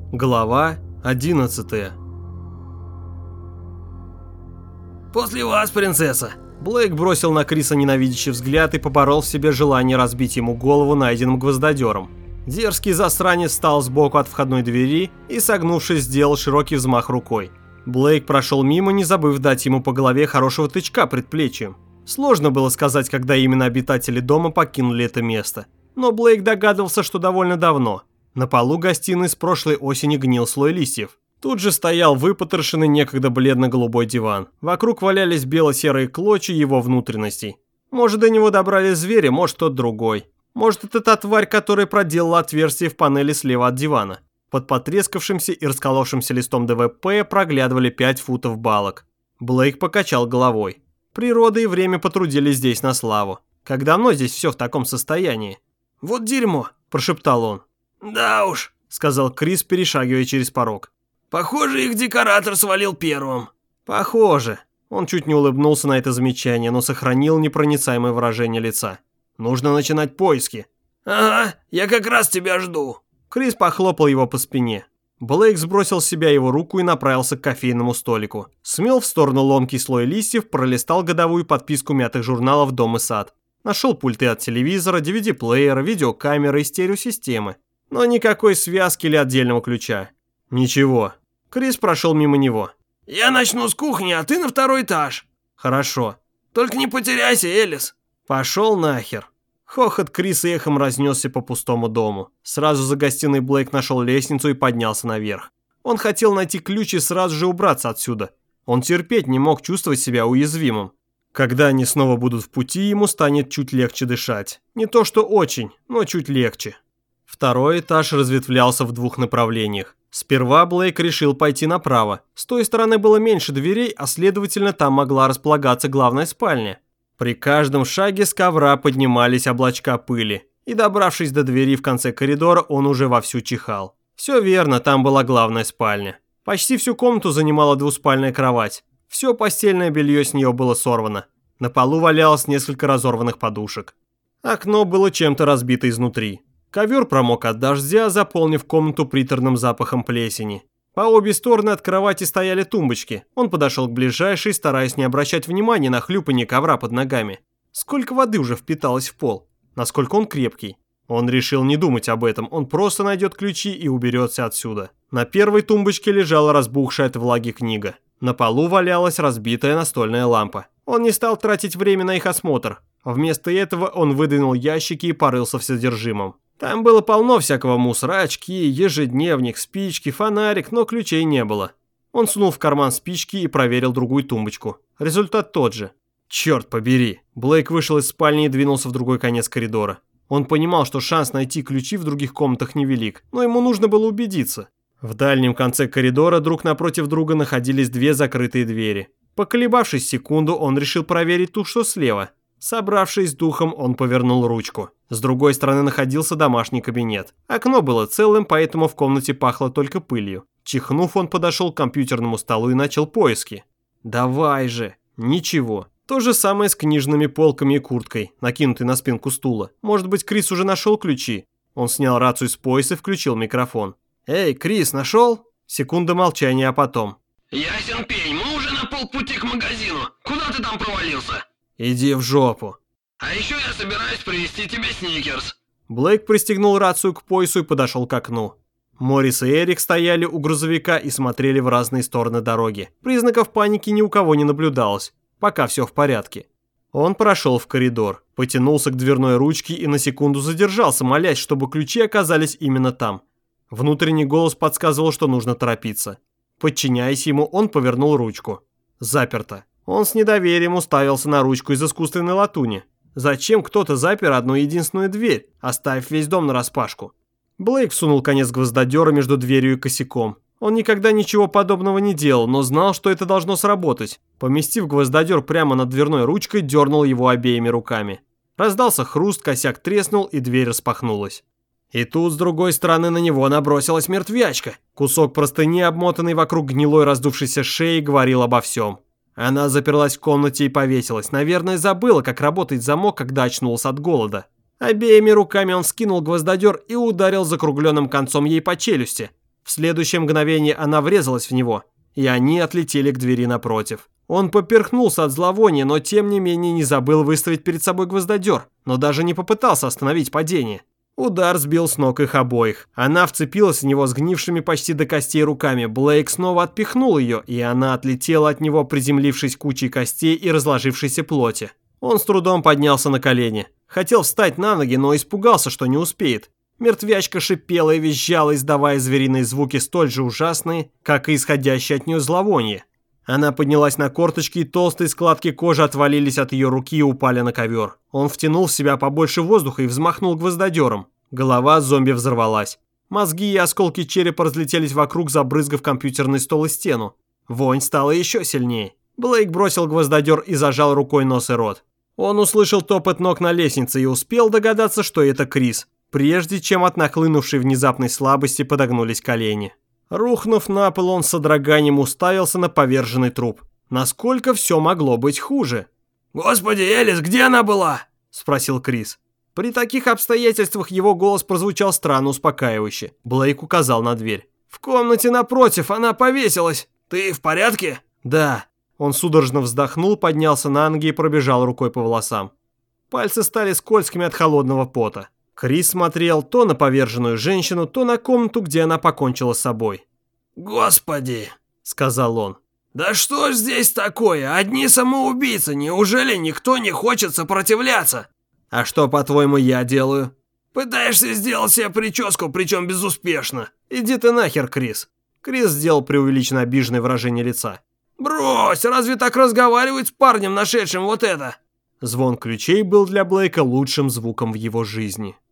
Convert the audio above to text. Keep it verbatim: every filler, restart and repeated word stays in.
Глава одиннадцатая. «После вас, принцесса!» Блейк бросил на Криса ненавидящий взгляд и поборол в себе желание разбить ему голову найденным гвоздодером. Дерзкий засранец встал сбоку от входной двери и, согнувшись, сделал широкий взмах рукой. Блейк прошел мимо, не забыв дать ему по голове хорошего тычка предплечьем. Сложно было сказать, когда именно обитатели дома покинули это место. Но Блейк догадывался, что довольно давно. На полу гостиной с прошлой осени гнил слой листьев. Тут же стоял выпотрошенный некогда бледно-голубой диван. Вокруг валялись бело-серые клочья его внутренностей. Может, до него добрались звери, может, тот другой. Может, это та тварь, которая проделала отверстие в панели слева от дивана. Под потрескавшимся и расколовшимся листом ДВП проглядывали пять футов балок. Блейк покачал головой. Природа и время потрудились здесь на славу. Как давно здесь все в таком состоянии? «Вот дерьмо», – прошептал он. «Да уж», — сказал Крис, перешагивая через порог. «Похоже, их декоратор свалил первым». «Похоже». Он чуть не улыбнулся на это замечание, но сохранил непроницаемое выражение лица. «Нужно начинать поиски». «Ага, я как раз тебя жду». Крис похлопал его по спине. Блейк сбросил с себя его руку и направился к кофейному столику. Смел в сторону ломкий слой листьев, пролистал годовую подписку мятых журналов «Дом и сад». Нашел пульты от телевизора, ди ви ди-плеера, видеокамеры и стереосистемы. Но никакой связки или отдельного ключа. Ничего. Крис прошел мимо него. «Я начну с кухни, а ты на второй этаж». «Хорошо». «Только не потеряйся, Элис». «Пошел нахер». Хохот Криса эхом разнесся по пустому дому. Сразу за гостиной Блейк нашел лестницу и поднялся наверх. Он хотел найти ключ и сразу же убраться отсюда. Он терпеть не мог чувствовать себя уязвимым. Когда они снова будут в пути, ему станет чуть легче дышать. Не то что очень, но чуть легче. Второй этаж разветвлялся в двух направлениях. Сперва Блейк решил пойти направо. С той стороны было меньше дверей, а следовательно там могла располагаться главная спальня. При каждом шаге с ковра поднимались облачка пыли. И добравшись до двери в конце коридора, он уже вовсю чихал. Все верно, там была главная спальня. Почти всю комнату занимала двуспальная кровать. Все постельное белье с нее было сорвано. На полу валялось несколько разорванных подушек. Окно было чем-то разбито изнутри. Ковер промок от дождя, заполнив комнату приторным запахом плесени. По обе стороны от кровати стояли тумбочки. Он подошел к ближайшей, стараясь не обращать внимания на хлюпанье ковра под ногами. Сколько воды уже впиталось в пол? Насколько он крепкий? Он решил не думать об этом, он просто найдет ключи и уберется отсюда. На первой тумбочке лежала разбухшая от влаги книга. На полу валялась разбитая настольная лампа. Он не стал тратить время на их осмотр. Вместо этого он выдвинул ящики и порылся в содержимом. Там было полно всякого мусора, очки, ежедневник, спички, фонарик, но ключей не было. Он сунул в карман спички и проверил другую тумбочку. Результат тот же. Черт побери. Блейк вышел из спальни и двинулся в другой конец коридора. Он понимал, что шанс найти ключи в других комнатах невелик, но ему нужно было убедиться. В дальнем конце коридора друг напротив друга находились две закрытые двери. Поколебавшись секунду, он решил проверить ту, что слева. Собравшись с духом, он повернул ручку. С другой стороны находился домашний кабинет. Окно было целым, поэтому в комнате пахло только пылью. Чихнув, он подошел к компьютерному столу и начал поиски. Давай же. Ничего. То же самое с книжными полками и курткой, накинутой на спинку стула. Может быть, Крис уже нашел ключи? Он снял рацию с пояса и включил микрофон. «Эй, Крис, нашел?» Секунда молчания, а потом. «Ясен пень, мы уже на полпути к магазину. Куда ты там провалился?» «Иди в жопу». «А еще я собираюсь привезти тебе сникерс». Блейк пристегнул рацию к поясу и подошел к окну. Моррис и Эрик стояли у грузовика и смотрели в разные стороны дороги. Признаков паники ни у кого не наблюдалось. Пока все в порядке. Он прошел в коридор, потянулся к дверной ручке и на секунду задержался, молясь, чтобы ключи оказались именно там. Внутренний голос подсказывал, что нужно торопиться. Подчиняясь ему, он повернул ручку. Заперто. Он с недоверием уставился на ручку из искусственной латуни. Зачем кто-то запер одну единственную дверь, оставив весь дом нараспашку? Блейк сунул конец гвоздодера между дверью и косяком. Он никогда ничего подобного не делал, но знал, что это должно сработать. Поместив гвоздодер прямо над дверной ручкой, дернул его обеими руками. Раздался хруст, косяк треснул и дверь распахнулась. И тут с другой стороны на него набросилась мертвячка. Кусок простыни, обмотанный вокруг гнилой раздувшейся шеи, говорил обо всем. Она заперлась в комнате и повесилась. Наверное, забыла, как работает замок, когда очнулся от голода. Обеими руками он скинул гвоздодер и ударил закругленным концом ей по челюсти. В следующее мгновение она врезалась в него, и они отлетели к двери напротив. Он поперхнулся от зловония, но тем не менее не забыл выставить перед собой гвоздодер, но даже не попытался остановить падение. Удар сбил с ног их обоих. Она вцепилась в него сгнившими почти до костей руками. Блейк снова отпихнул ее, и она отлетела от него, приземлившись кучей костей и разложившейся плоти. Он с трудом поднялся на колени. Хотел встать на ноги, но испугался, что не успеет. Мертвячка шипела и визжала, издавая звериные звуки столь же ужасные, как и исходящее от нее зловоние. Она поднялась на корточки, и толстые складки кожи отвалились от ее руки и упали на ковер. Он втянул в себя побольше воздуха и взмахнул гвоздодером. Голова зомби взорвалась. Мозги и осколки черепа разлетелись вокруг, забрызгав компьютерный стол и стену. Вонь стала еще сильнее. Блейк бросил гвоздодер и зажал рукой нос и рот. Он услышал топот ног на лестнице и успел догадаться, что это Крис, прежде чем от нахлынувшей внезапной слабости подогнулись колени. Рухнув на пол, он с содроганием уставился на поверженный труп. Насколько все могло быть хуже? «Господи, Элис, где она была?» – спросил Крис. При таких обстоятельствах его голос прозвучал странно успокаивающе. Блейк указал на дверь. «В комнате напротив, она повесилась. Ты в порядке?» «Да». Он судорожно вздохнул, поднялся на ноги и пробежал рукой по волосам. Пальцы стали скользкими от холодного пота. Крис смотрел то на поверженную женщину, то на комнату, где она покончила с собой. «Господи!» – сказал он. «Да что ж здесь такое? Одни самоубийцы. Неужели никто не хочет сопротивляться?» «А что, по-твоему, я делаю?» «Пытаешься сделать себе прическу, причем безуспешно». «Иди ты нахер, Крис». Крис сделал преувеличенно обиженное выражение лица. «Брось, разве так разговаривать с парнем, нашедшим вот это?» Звон ключей был для Блейка лучшим звуком в его жизни.